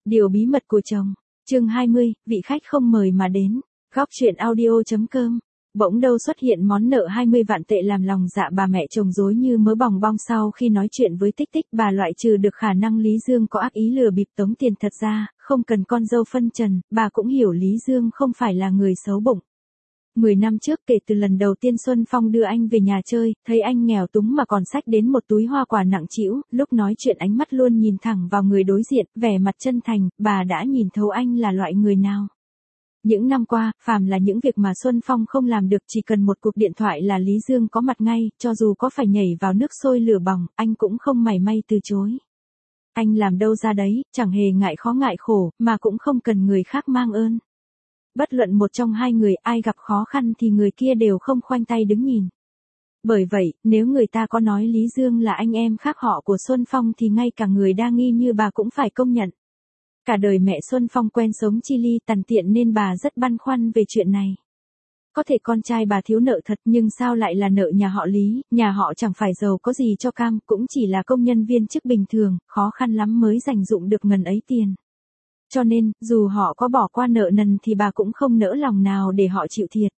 Điều bí mật của chồng. Chương 20, vị khách không mời mà đến. Góc truyện audio.com. Bỗng đâu xuất hiện món nợ 20 vạn tệ làm lòng dạ bà mẹ chồng rối như mớ bòng bong sau khi nói chuyện với Tích Tích. Bà loại trừ được khả năng Lý Dương có ác ý lừa bịp tống tiền, thật ra, không cần con dâu phân trần, bà cũng hiểu Lý Dương không phải là người xấu bụng. 10 năm trước, kể từ lần đầu tiên Xuân Phong đưa anh về nhà chơi, thấy anh nghèo túng mà còn xách đến một túi hoa quả nặng trĩu, lúc nói chuyện ánh mắt luôn nhìn thẳng vào người đối diện, vẻ mặt chân thành, bà đã nhìn thấu anh là loại người nào. Những năm qua, phàm là những việc mà Xuân Phong không làm được, chỉ cần một cuộc điện thoại là Lý Dương có mặt ngay, cho dù có phải nhảy vào nước sôi lửa bỏng, anh cũng không mảy may từ chối. Anh làm đâu ra đấy, chẳng hề ngại khó ngại khổ, mà cũng không cần người khác mang ơn. Bất luận một trong hai người ai gặp khó khăn thì người kia đều không khoanh tay đứng nhìn. Bởi vậy, nếu người ta có nói Lý Dương là anh em khác họ của Xuân Phong thì ngay cả người đa nghi như bà cũng phải công nhận. Cả đời mẹ Xuân Phong quen sống chi ly tằn tiện nên bà rất băn khoăn về chuyện này. Có thể con trai bà thiếu nợ thật nhưng sao lại là nợ nhà họ Lý, nhà họ chẳng phải giàu có gì cho cam, cũng chỉ là công nhân viên chức bình thường, khó khăn lắm mới dành dụm được ngần ấy tiền. Cho nên, dù họ có bỏ qua nợ nần thì bà cũng không nỡ lòng nào để họ chịu thiệt.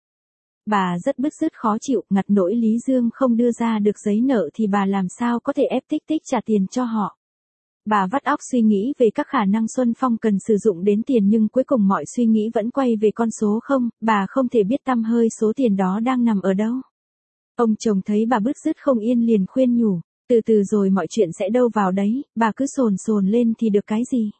Bà rất bứt rứt khó chịu, ngặt nỗi Lý Dương không đưa ra được giấy nợ thì bà làm sao có thể ép Tích Tích trả tiền cho họ. Bà vắt óc suy nghĩ về các khả năng Xuân Phong cần sử dụng đến tiền nhưng cuối cùng mọi suy nghĩ vẫn quay về con số không, bà không thể biết tăm hơi số tiền đó đang nằm ở đâu. Ông chồng thấy bà bứt rứt không yên liền khuyên nhủ, từ từ rồi mọi chuyện sẽ đâu vào đấy, bà cứ sồn sồn lên thì được cái gì.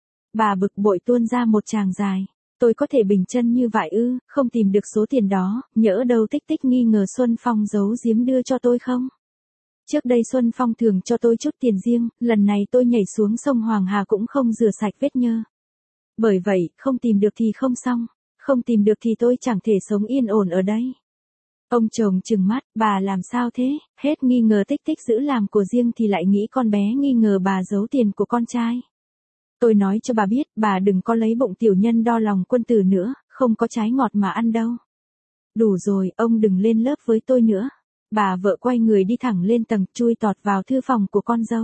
Bà bực bội tuôn ra một tràng dài, tôi có thể bình chân như vậy ư, không tìm được số tiền đó, nhỡ đâu Tích Tích nghi ngờ Xuân Phong giấu giếm đưa cho tôi không? Trước đây Xuân Phong thường cho tôi chút tiền riêng, lần này tôi nhảy xuống sông Hoàng Hà cũng không rửa sạch vết nhơ. Bởi vậy, không tìm được thì không xong, không tìm được thì tôi chẳng thể sống yên ổn ở đây. Ông chồng trừng mắt, bà làm sao thế, hết nghi ngờ Tích Tích giữ làm của riêng thì lại nghĩ con bé nghi ngờ bà giấu tiền của con trai. Tôi nói cho bà biết, bà đừng có lấy bụng tiểu nhân đo lòng quân tử nữa, không có trái ngọt mà ăn đâu. Đủ rồi, ông đừng lên lớp với tôi nữa. Bà vợ quay người đi thẳng lên tầng, chui tọt vào thư phòng của con dâu.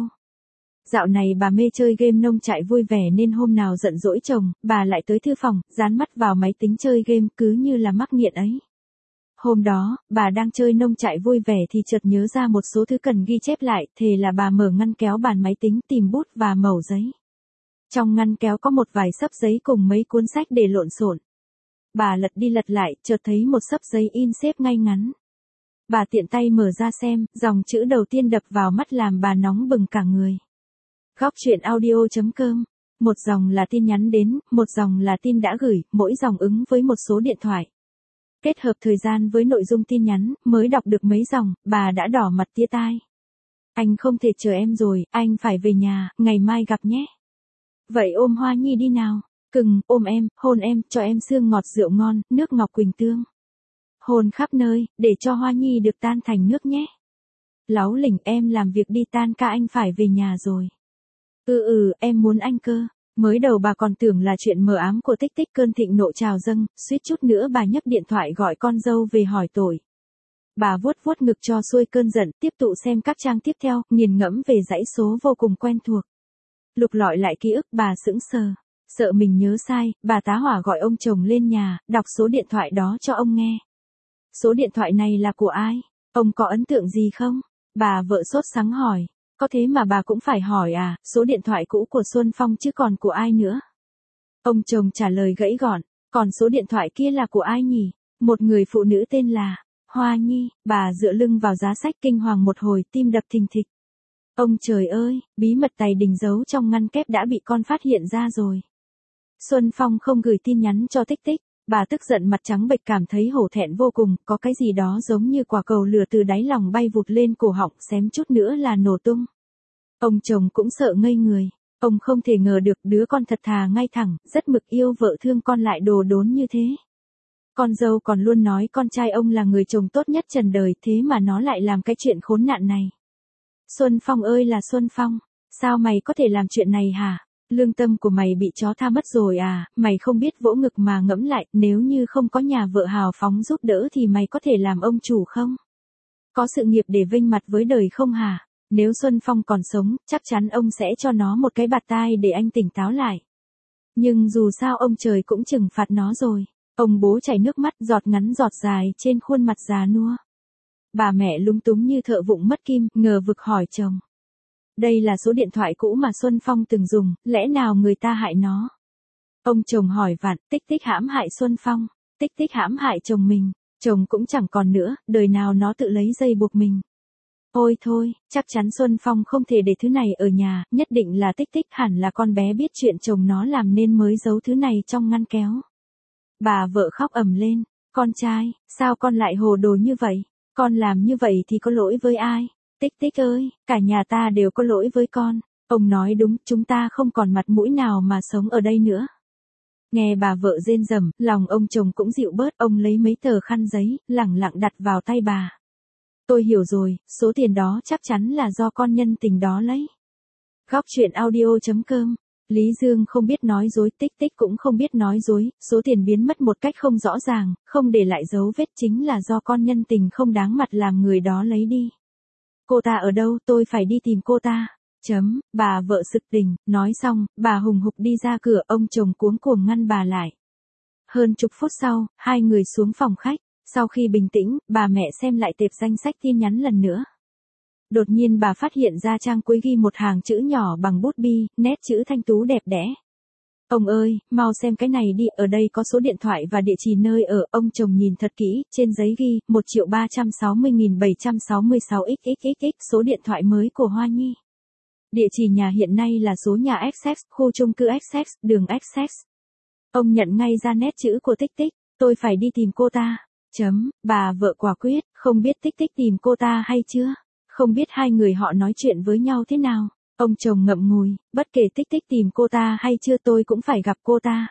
Dạo này bà mê chơi game nông trại vui vẻ nên hôm nào giận dỗi chồng, bà lại tới thư phòng, dán mắt vào máy tính chơi game cứ như là mắc nghiện ấy. Hôm đó, bà đang chơi nông trại vui vẻ thì chợt nhớ ra một số thứ cần ghi chép lại, thế là bà mở ngăn kéo bàn máy tính tìm bút và mẩu giấy. Trong ngăn kéo có một vài xấp giấy cùng mấy cuốn sách để lộn xộn. Bà lật đi lật lại, chợt thấy một xấp giấy in xếp ngay ngắn. Bà tiện tay mở ra xem, dòng chữ đầu tiên đập vào mắt làm bà nóng bừng cả người. Góc truyện audio.com. Một dòng là tin nhắn đến, một dòng là tin đã gửi, mỗi dòng ứng với một số điện thoại. Kết hợp thời gian với nội dung tin nhắn, mới đọc được mấy dòng, bà đã đỏ mặt tía tai. Anh không thể chờ em rồi, anh phải về nhà, ngày mai gặp nhé. Vậy ôm Hoa Nhi đi nào. Cưng, ôm em, hôn em, cho em sương ngọt rượu ngon, nước ngọc quỳnh tương. Hôn khắp nơi, để cho Hoa Nhi được tan thành nước nhé. Láu lỉnh, em làm việc đi, tan ca anh phải về nhà rồi. Em muốn anh cơ. Mới đầu bà còn tưởng là chuyện mờ ám của Tích Tích, cơn thịnh nộ trào dâng, suýt chút nữa bà nhấc điện thoại gọi con dâu về hỏi tội. Bà vuốt vuốt ngực cho xuôi cơn giận, tiếp tục xem các trang tiếp theo, nghiền ngẫm về dãy số vô cùng quen thuộc. Lục lọi lại ký ức, bà sững sờ. Sợ mình nhớ sai, bà tá hỏa gọi ông chồng lên nhà, đọc số điện thoại đó cho ông nghe. Số điện thoại này là của ai? Ông có ấn tượng gì không? Bà vợ sốt sắng hỏi. Có thế mà bà cũng phải hỏi à, số điện thoại cũ của Xuân Phong chứ còn của ai nữa? Ông chồng trả lời gãy gọn. Còn số điện thoại kia là của ai nhỉ? Một người phụ nữ tên là Hoa Nhi. Bà dựa lưng vào giá sách kinh hoàng một hồi, tim đập thình thịch. Ông trời ơi, bí mật tài đình giấu trong ngăn kép đã bị con phát hiện ra rồi. Xuân Phong không gửi tin nhắn cho Tích Tích. Bà tức giận mặt trắng bệch, cảm thấy hổ thẹn vô cùng, có cái gì đó giống như quả cầu lửa từ đáy lòng bay vụt lên cổ họng, xém chút nữa là nổ tung. Ông chồng cũng sợ ngây người. Ông không thể ngờ được đứa con thật thà ngay thẳng, rất mực yêu vợ thương con lại đồ đốn như thế. Con dâu còn luôn nói con trai ông là người chồng tốt nhất trần đời, thế mà nó lại làm cái chuyện khốn nạn này. Xuân Phong ơi là Xuân Phong, sao mày có thể làm chuyện này hả? Lương tâm của mày bị chó tha mất rồi à, mày không biết vỗ ngực mà ngẫm lại, nếu như không có nhà vợ hào phóng giúp đỡ thì mày có thể làm ông chủ không? Có sự nghiệp để vênh mặt với đời không hả? Nếu Xuân Phong còn sống, chắc chắn ông sẽ cho nó một cái bạt tai để anh tỉnh táo lại. Nhưng dù sao ông trời cũng trừng phạt nó rồi. Ông bố chảy nước mắt giọt ngắn giọt dài trên khuôn mặt già nua. Bà mẹ lúng túng như thợ vụng mất kim, ngờ vực hỏi chồng. Đây là số điện thoại cũ mà Xuân Phong từng dùng, lẽ nào người ta hại nó? Ông chồng hỏi vặn, Tích Tích hãm hại Xuân Phong, Tích Tích hãm hại chồng mình, chồng cũng chẳng còn nữa, đời nào nó tự lấy dây buộc mình. Ôi thôi, chắc chắn Xuân Phong không thể để thứ này ở nhà, nhất định là Tích Tích, hẳn là con bé biết chuyện chồng nó làm nên mới giấu thứ này trong ngăn kéo. Bà vợ khóc ầm lên, con trai, sao con lại hồ đồ như vậy? Con làm như vậy thì có lỗi với ai? Tích Tích ơi, cả nhà ta đều có lỗi với con. Ông nói đúng, chúng ta không còn mặt mũi nào mà sống ở đây nữa. Nghe bà vợ rên rầm, lòng ông chồng cũng dịu bớt, ông lấy mấy tờ khăn giấy, lẳng lặng đặt vào tay bà. Tôi hiểu rồi, số tiền đó chắc chắn là do con nhân tình đó lấy. Góc truyện audio.com. Lý Dương không biết nói dối, Tích Tích cũng không biết nói dối, số tiền biến mất một cách không rõ ràng, không để lại dấu vết chính là do con nhân tình không đáng mặt làm người đó lấy đi. Cô ta ở đâu, tôi phải đi tìm cô ta. Bà vợ sực tỉnh, nói xong, bà hùng hục đi ra cửa, ông chồng cuống cuồng ngăn bà lại. Hơn chục phút sau, hai người xuống phòng khách, sau khi bình tĩnh, bà mẹ xem lại tệp danh sách tin nhắn lần nữa. Đột nhiên bà phát hiện ra trang cuối ghi một hàng chữ nhỏ bằng bút bi, nét chữ thanh tú đẹp đẽ. Ông ơi, mau xem cái này đi, ở đây có số điện thoại và địa chỉ nơi ở. Ông chồng nhìn thật kỹ, trên giấy ghi 1.360.766xxxx, số điện thoại mới của Hoa Nhi. Địa chỉ nhà hiện nay là số nhà XX, khu chung cư XX, đường XX. Ông nhận ngay ra nét chữ của Tích Tích, tôi phải đi tìm cô ta. Bà vợ quả quyết, không biết Tích Tích tìm cô ta hay chưa? Không biết hai người họ nói chuyện với nhau thế nào? Ông chồng ngậm ngùi, bất kể Tích Tích tìm cô ta hay chưa tôi cũng phải gặp cô ta.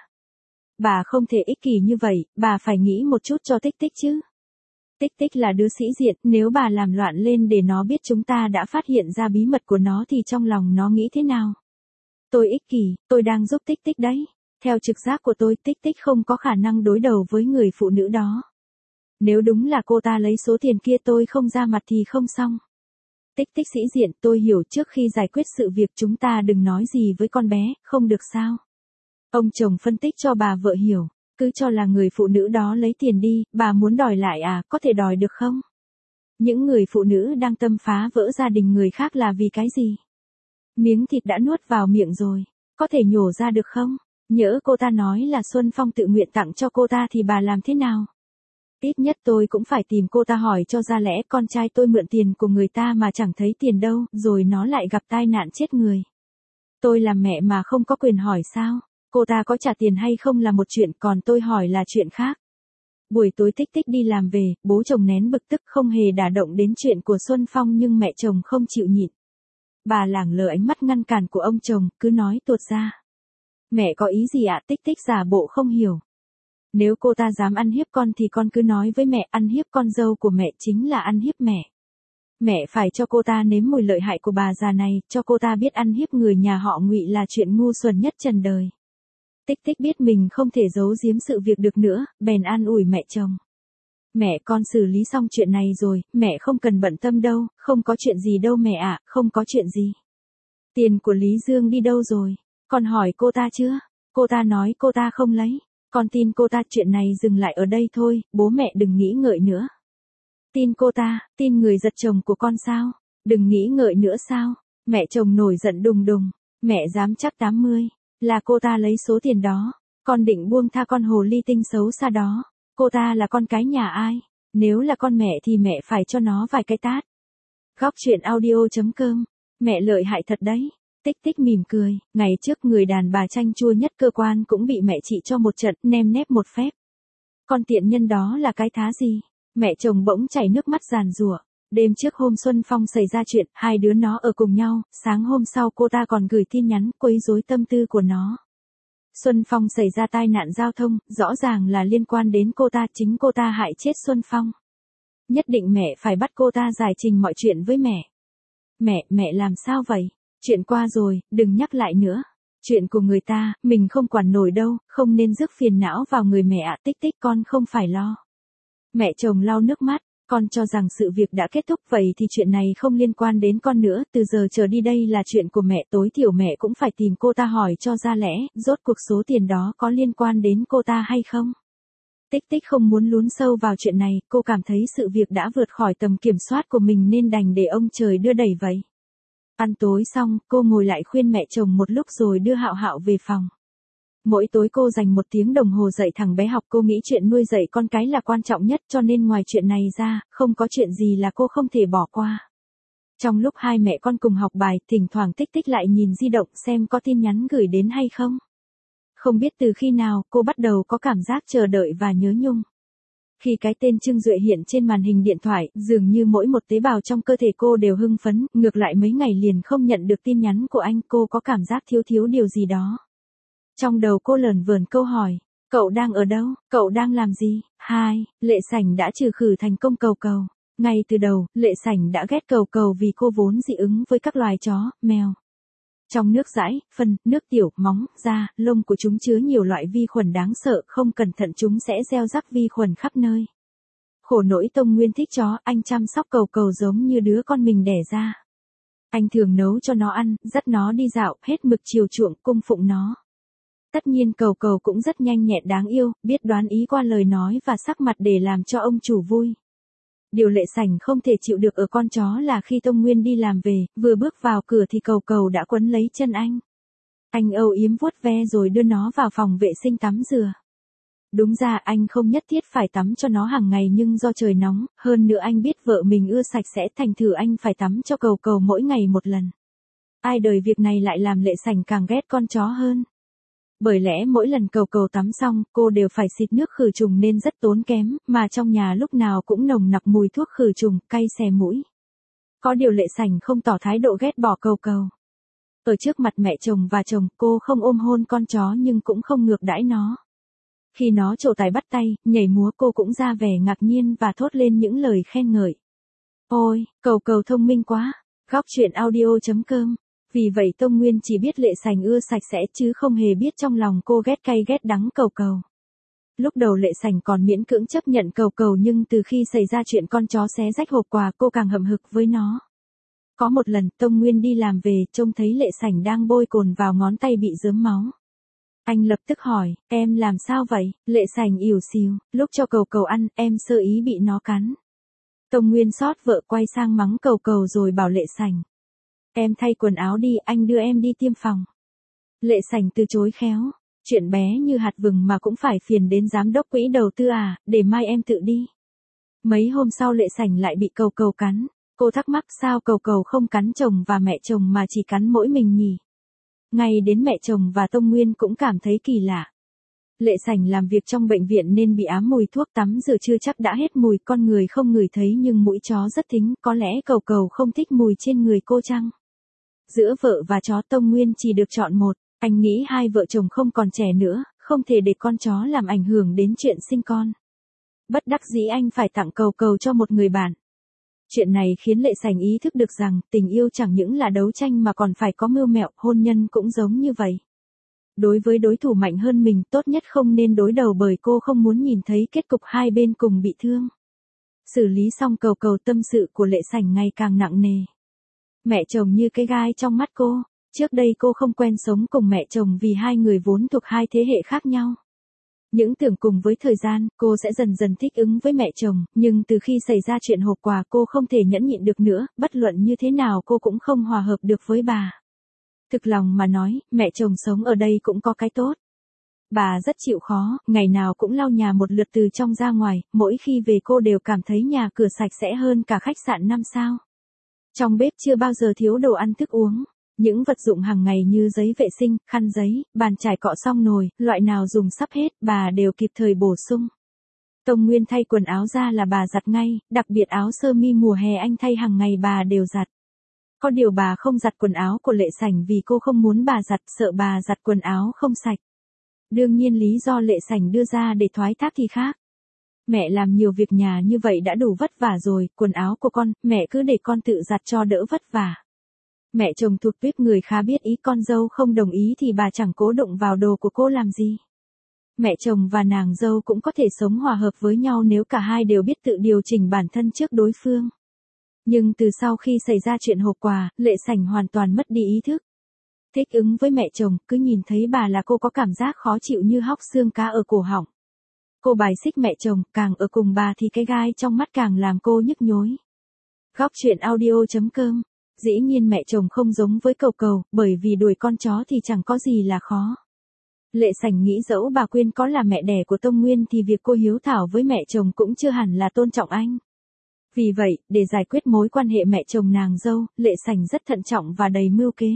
Bà không thể ích kỷ như vậy, bà phải nghĩ một chút cho Tích Tích chứ. Tích Tích là đứa sĩ diện, nếu bà làm loạn lên để nó biết chúng ta đã phát hiện ra bí mật của nó thì trong lòng nó nghĩ thế nào? Tôi ích kỷ, tôi đang giúp Tích Tích đấy. Theo trực giác của tôi, Tích Tích không có khả năng đối đầu với người phụ nữ đó. Nếu đúng là cô ta lấy số tiền kia tôi không ra mặt thì không xong. Tích Tích sĩ diện, tôi hiểu, trước khi giải quyết sự việc chúng ta đừng nói gì với con bé, không được sao? Ông chồng phân tích cho bà vợ hiểu, cứ cho là người phụ nữ đó lấy tiền đi, bà muốn đòi lại à, có thể đòi được không? Những người phụ nữ đang tâm phá vỡ gia đình người khác là vì cái gì? Miếng thịt đã nuốt vào miệng rồi, có thể nhổ ra được không? Nhỡ cô ta nói là Xuân Phong tự nguyện tặng cho cô ta thì bà làm thế nào? Ít nhất tôi cũng phải tìm cô ta hỏi cho ra lẽ, con trai tôi mượn tiền của người ta mà chẳng thấy tiền đâu, rồi nó lại gặp tai nạn chết người. Tôi làm mẹ mà không có quyền hỏi sao? Cô ta có trả tiền hay không là một chuyện, còn tôi hỏi là chuyện khác. Buổi tối Tích Tích đi làm về, bố chồng nén bực tức không hề đả động đến chuyện của Xuân Phong nhưng mẹ chồng không chịu nhịn. Bà lảng lờ ánh mắt ngăn cản của ông chồng, cứ nói tuột ra. Mẹ có ý gì ạ? Tích Tích giả bộ không hiểu. Nếu cô ta dám ăn hiếp con thì con cứ nói với mẹ, ăn hiếp con dâu của mẹ chính là ăn hiếp mẹ. Mẹ phải cho cô ta nếm mùi lợi hại của bà già này, cho cô ta biết ăn hiếp người nhà họ Ngụy là chuyện ngu xuẩn nhất trần đời. Tích Tích biết mình không thể giấu giếm sự việc được nữa, bèn an ủi mẹ chồng. Mẹ, con xử lý xong chuyện này rồi, mẹ không cần bận tâm đâu, không có chuyện gì đâu mẹ ạ, không có chuyện gì. Tiền của Lý Dương đi đâu rồi? Con hỏi cô ta chưa? Cô ta nói cô ta không lấy. Con tin cô ta, chuyện này dừng lại ở đây thôi, bố mẹ đừng nghĩ ngợi nữa. Tin cô ta, tin người giật chồng của con sao? Đừng nghĩ ngợi nữa sao? Mẹ chồng nổi giận đùng đùng, mẹ dám chắc 80, là cô ta lấy số tiền đó. Con định buông tha con hồ ly tinh xấu xa đó. Cô ta là con cái nhà ai? Nếu là con mẹ thì mẹ phải cho nó vài cái tát. Góc truyện audio.com. Mẹ lợi hại thật đấy. Tích Tích mỉm cười, ngày trước người đàn bà chanh chua nhất cơ quan cũng bị mẹ chị cho một trận, nem nép một phép. Con tiện nhân đó là cái thá gì? Mẹ chồng bỗng chảy nước mắt giàn giụa. Đêm trước hôm Xuân Phong xảy ra chuyện, hai đứa nó ở cùng nhau, sáng hôm sau cô ta còn gửi tin nhắn quấy rối tâm tư của nó. Xuân Phong xảy ra tai nạn giao thông, rõ ràng là liên quan đến cô ta, chính cô ta hại chết Xuân Phong. Nhất định mẹ phải bắt cô ta giải trình mọi chuyện với mẹ. Mẹ làm sao vậy? Chuyện qua rồi, đừng nhắc lại nữa. Chuyện của người ta, mình không quản nổi đâu, không nên rước phiền não vào người mẹ ạ. Tích Tích con không phải lo. Mẹ chồng lau nước mắt, Con cho rằng sự việc đã kết thúc vậy thì chuyện này không liên quan đến con nữa, từ giờ trở đi đây là chuyện của mẹ, tối thiểu mẹ cũng phải tìm cô ta hỏi cho ra lẽ, rốt cuộc số tiền đó có liên quan đến cô ta hay không. Tích Tích không muốn lún sâu vào chuyện này, cô cảm thấy sự việc đã vượt khỏi tầm kiểm soát của mình nên đành để ông trời đưa đẩy vậy. Ăn tối xong, cô ngồi lại khuyên mẹ chồng một lúc rồi đưa Hạo Hạo về phòng. Mỗi tối cô dành 1 tiếng đồng hồ dạy thằng bé học, cô nghĩ chuyện nuôi dạy con cái là quan trọng nhất cho nên ngoài chuyện này ra, không có chuyện gì là cô không thể bỏ qua. Trong lúc hai mẹ con cùng học bài, thỉnh thoảng Tích Tích lại nhìn di động xem có tin nhắn gửi đến hay không. Không biết từ khi nào cô bắt đầu có cảm giác chờ đợi và nhớ nhung. Khi cái tên Trương Duệ hiện trên màn hình điện thoại, dường như mỗi một tế bào trong cơ thể cô đều hưng phấn, ngược lại mấy ngày liền không nhận được tin nhắn của anh, cô có cảm giác thiếu thiếu điều gì đó. Trong đầu cô lởn vởn câu hỏi, cậu đang ở đâu, cậu đang làm gì? 2. Lệ Sảnh đã trừ khử thành công Cầu Cầu. Ngay từ đầu, Lệ Sảnh đã ghét Cầu Cầu vì cô vốn dị ứng với các loài chó, mèo. Trong nước dãi, phân, nước tiểu, móng, da, lông của chúng chứa nhiều loại vi khuẩn đáng sợ, không cẩn thận chúng sẽ gieo rắc vi khuẩn khắp nơi. Khổ nỗi Tông Nguyên thích chó, anh chăm sóc Cầu Cầu giống như đứa con mình đẻ ra. Anh thường nấu cho nó ăn, dắt nó đi dạo, hết mực chiều chuộng, cung phụng nó. Tất nhiên Cầu Cầu cũng rất nhanh nhẹn đáng yêu, biết đoán ý qua lời nói và sắc mặt để làm cho ông chủ vui. Điều Lệ Sảnh không thể chịu được ở con chó là khi Tông Nguyên đi làm về, vừa bước vào cửa thì Cầu Cầu đã quấn lấy chân anh. Anh âu yếm vuốt ve rồi đưa nó vào phòng vệ sinh tắm rửa. Đúng ra anh không nhất thiết phải tắm cho nó hàng ngày nhưng do trời nóng, hơn nữa anh biết vợ mình ưa sạch sẽ thành thử anh phải tắm cho Cầu Cầu mỗi ngày một lần. Ai đời việc này lại làm Lệ Sảnh càng ghét con chó hơn. Bởi lẽ mỗi lần Cầu Cầu tắm xong, cô đều phải xịt nước khử trùng nên rất tốn kém, mà trong nhà lúc nào cũng nồng nặc mùi thuốc khử trùng, cay xè mũi. Có điều Lệ Sảnh không tỏ thái độ ghét bỏ Cầu Cầu. Ở trước mặt mẹ chồng và chồng, cô không ôm hôn con chó nhưng cũng không ngược đãi nó. Khi nó trổ tài bắt tay, nhảy múa cô cũng ra vẻ ngạc nhiên và thốt lên những lời khen ngợi. Ôi, Cầu Cầu thông minh quá. Góc truyện audio.com. Vì vậy Tông Nguyên chỉ biết Lệ Sảnh ưa sạch sẽ chứ không hề biết trong lòng cô ghét cay ghét đắng Cầu Cầu. Lúc đầu Lệ Sảnh còn miễn cưỡng chấp nhận Cầu Cầu nhưng từ khi xảy ra chuyện con chó xé rách hộp quà cô càng hậm hực với nó. Có một lần Tông Nguyên đi làm về trông thấy Lệ Sảnh đang bôi cồn vào ngón tay bị rớm máu. Anh lập tức hỏi, em làm sao vậy? Lệ Sảnh ỉu xìu, lúc cho Cầu Cầu ăn em sơ ý bị nó cắn. Tông Nguyên xót vợ quay sang mắng Cầu Cầu rồi bảo Lệ Sảnh. Em thay quần áo đi, anh đưa em đi tiêm phòng. Lệ Sảnh từ chối khéo. Chuyện bé như hạt vừng mà cũng phải phiền đến giám đốc quỹ đầu tư à, để mai em tự đi. Mấy hôm sau Lệ Sảnh lại bị Cầu Cầu cắn. Cô thắc mắc sao Cầu Cầu không cắn chồng và mẹ chồng mà chỉ cắn mỗi mình nhỉ. Ngay đến mẹ chồng và Tông Nguyên cũng cảm thấy kỳ lạ. Lệ Sảnh làm việc trong bệnh viện nên bị ám mùi thuốc tắm rửa chưa chắc đã hết mùi, con người không ngửi thấy nhưng mũi chó rất thính, có lẽ Cầu Cầu không thích mùi trên người cô chăng? Giữa vợ và chó Tông Nguyên chỉ được chọn một, anh nghĩ hai vợ chồng không còn trẻ nữa, không thể để con chó làm ảnh hưởng đến chuyện sinh con. Bất đắc dĩ anh phải tặng Cầu Cầu cho một người bạn. Chuyện này khiến Lệ Sảnh ý thức được rằng tình yêu chẳng những là đấu tranh mà còn phải có mưu mẹo, hôn nhân cũng giống như vậy. Đối với đối thủ mạnh hơn mình tốt nhất không nên đối đầu bởi cô không muốn nhìn thấy kết cục hai bên cùng bị thương. Xử lý xong Cầu Cầu tâm sự của Lệ Sảnh ngày càng nặng nề. Mẹ chồng như cái gai trong mắt cô, trước đây cô không quen sống cùng mẹ chồng vì hai người vốn thuộc hai thế hệ khác nhau. Những tưởng cùng với thời gian, cô sẽ dần dần thích ứng với mẹ chồng, nhưng từ khi xảy ra chuyện hộp quà cô không thể nhẫn nhịn được nữa, bất luận như thế nào cô cũng không hòa hợp được với bà. Thực lòng mà nói, mẹ chồng sống ở đây cũng có cái tốt. Bà rất chịu khó, ngày nào cũng lau nhà một lượt từ trong ra ngoài, mỗi khi về cô đều cảm thấy nhà cửa sạch sẽ hơn cả khách sạn 5 sao. Trong bếp chưa bao giờ thiếu đồ ăn thức uống. Những vật dụng hàng ngày như giấy vệ sinh, khăn giấy, bàn chải cọ xong nồi, loại nào dùng sắp hết, bà đều kịp thời bổ sung. Tông Nguyên thay quần áo ra là bà giặt ngay, đặc biệt áo sơ mi mùa hè anh thay hàng ngày bà đều giặt. Có điều bà không giặt quần áo của Lệ Sảnh vì cô không muốn bà giặt, sợ bà giặt quần áo không sạch. Đương nhiên lý do Lệ Sảnh đưa ra để thoái thác thì khác. Mẹ làm nhiều việc nhà như vậy đã đủ vất vả rồi, quần áo của con, mẹ cứ để con tự giặt cho đỡ vất vả. Mẹ chồng thuộc tuyếp người khá biết ý, con dâu không đồng ý thì bà chẳng cố đụng vào đồ của cô làm gì. Mẹ chồng và nàng dâu cũng có thể sống hòa hợp với nhau nếu cả hai đều biết tự điều chỉnh bản thân trước đối phương. Nhưng từ sau khi xảy ra chuyện hộp quà, Lệ Sảnh hoàn toàn mất đi ý thức. Thích ứng với mẹ chồng, cứ nhìn thấy bà là cô có cảm giác khó chịu như hóc xương cá ở cổ họng. Cô bài xích mẹ chồng, càng ở cùng bà thì cái gai trong mắt càng làm cô nhức nhối. Góc truyện audio.com. Dĩ nhiên mẹ chồng không giống với Cầu Cầu, bởi vì đuổi con chó thì chẳng có gì là khó. Lệ Sảnh nghĩ dẫu bà Quyên có là mẹ đẻ của Tông Nguyên thì việc cô hiếu thảo với mẹ chồng cũng chưa hẳn là tôn trọng anh. Vì vậy, để giải quyết mối quan hệ mẹ chồng nàng dâu, Lệ Sảnh rất thận trọng và đầy mưu kế.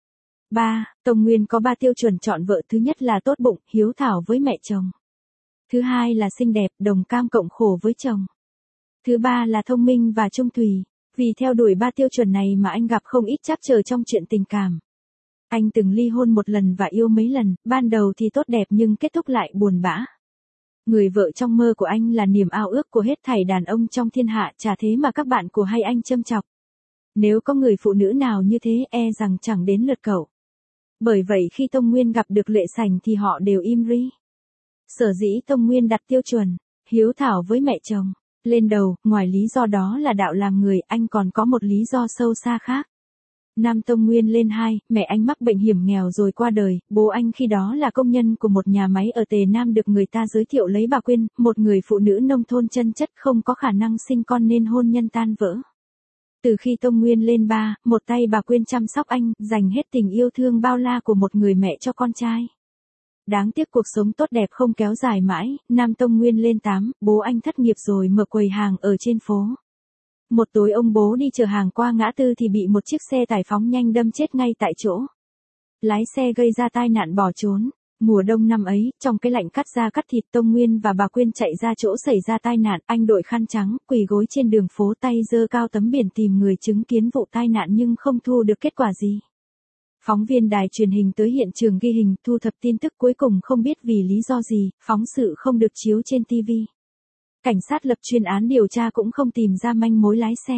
3. Tông Nguyên có 3 tiêu chuẩn chọn vợ. Thứ nhất là tốt bụng, hiếu thảo với mẹ chồng. Thứ hai là xinh đẹp, đồng cam cộng khổ với chồng. Thứ ba là thông minh và trung thủy. Vì theo đuổi 3 tiêu chuẩn này mà anh gặp không ít trắc trở trong chuyện tình cảm. Anh từng ly hôn một lần và yêu mấy lần, ban đầu thì tốt đẹp nhưng kết thúc lại buồn bã. Người vợ trong mơ của anh là niềm ao ước của hết thảy đàn ông trong thiên hạ, chả thế mà các bạn của hay anh châm chọc. Nếu có người phụ nữ nào như thế e rằng chẳng đến lượt cậu. Bởi vậy khi Tông Nguyên gặp được Lệ Sảnh thì họ đều im ri. Sở dĩ Tông Nguyên đặt tiêu chuẩn, hiếu thảo với mẹ chồng lên đầu, ngoài lý do đó là đạo làm người, anh còn có một lý do sâu xa khác. Năm Tông Nguyên lên 2, mẹ anh mắc bệnh hiểm nghèo rồi qua đời, bố anh khi đó là công nhân của một nhà máy ở Tề Nam được người ta giới thiệu lấy bà Quyên, một người phụ nữ nông thôn chân chất không có khả năng sinh con nên hôn nhân tan vỡ. Từ khi Tông Nguyên lên 3, một tay bà Quyên chăm sóc anh, dành hết tình yêu thương bao la của một người mẹ cho con trai. Đáng tiếc cuộc sống tốt đẹp không kéo dài mãi, năm Tông Nguyên lên 8, bố anh thất nghiệp rồi mở quầy hàng ở trên phố. Một tối ông bố đi chở hàng qua ngã tư thì bị một chiếc xe tải phóng nhanh đâm chết ngay tại chỗ. Lái xe gây ra tai nạn bỏ trốn. Mùa đông năm ấy, trong cái lạnh cắt da cắt thịt, Tông Nguyên và bà Quyên chạy ra chỗ xảy ra tai nạn, anh đội khăn trắng, quỳ gối trên đường phố, tay giơ cao tấm biển tìm người chứng kiến vụ tai nạn nhưng không thu được kết quả gì. Phóng viên đài truyền hình tới hiện trường ghi hình, thu thập tin tức, cuối cùng không biết vì lý do gì, phóng sự không được chiếu trên TV. Cảnh sát lập chuyên án điều tra cũng không tìm ra manh mối lái xe.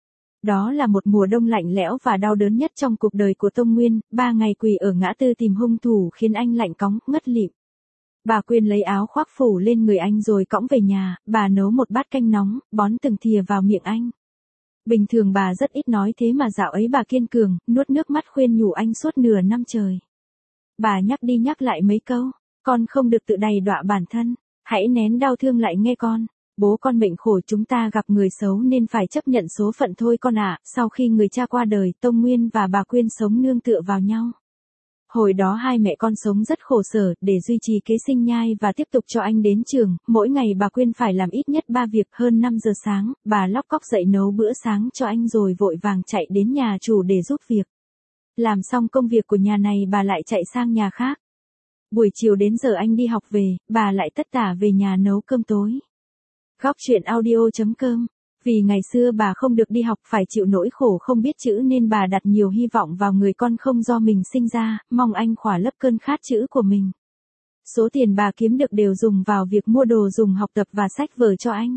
Đó là một mùa đông lạnh lẽo và đau đớn nhất trong cuộc đời của Tông Nguyên, 3 ngày quỳ ở ngã tư tìm hung thủ khiến anh lạnh cóng, ngất lịm. Bà Quyên lấy áo khoác phủ lên người anh rồi cõng về nhà, bà nấu một bát canh nóng, bón từng thìa vào miệng anh. Bình thường bà rất ít nói thế mà dạo ấy bà kiên cường, nuốt nước mắt khuyên nhủ anh suốt nửa năm trời. Bà nhắc đi nhắc lại mấy câu, con không được tự đày đọa bản thân, hãy nén đau thương lại nghe con. Bố con mệnh khổ, chúng ta gặp người xấu nên phải chấp nhận số phận thôi con ạ. Sau khi người cha qua đời, Tông Nguyên và bà Quyên sống nương tựa vào nhau. Hồi đó hai mẹ con sống rất khổ sở, để duy trì kế sinh nhai và tiếp tục cho anh đến trường, mỗi ngày bà Quyên phải làm ít nhất 3 việc. Hơn 5 giờ sáng, bà lóc cóc dậy nấu bữa sáng cho anh rồi vội vàng chạy đến nhà chủ để giúp việc. Làm xong công việc của nhà này bà lại chạy sang nhà khác. Buổi chiều đến giờ anh đi học về, bà lại tất tả về nhà nấu cơm tối. Góc truyện audio.com. Vì ngày xưa bà không được đi học, phải chịu nỗi khổ không biết chữ nên bà đặt nhiều hy vọng vào người con không do mình sinh ra, mong anh khỏa lấp cơn khát chữ của mình. Số tiền bà kiếm được đều dùng vào việc mua đồ dùng học tập và sách vở cho anh.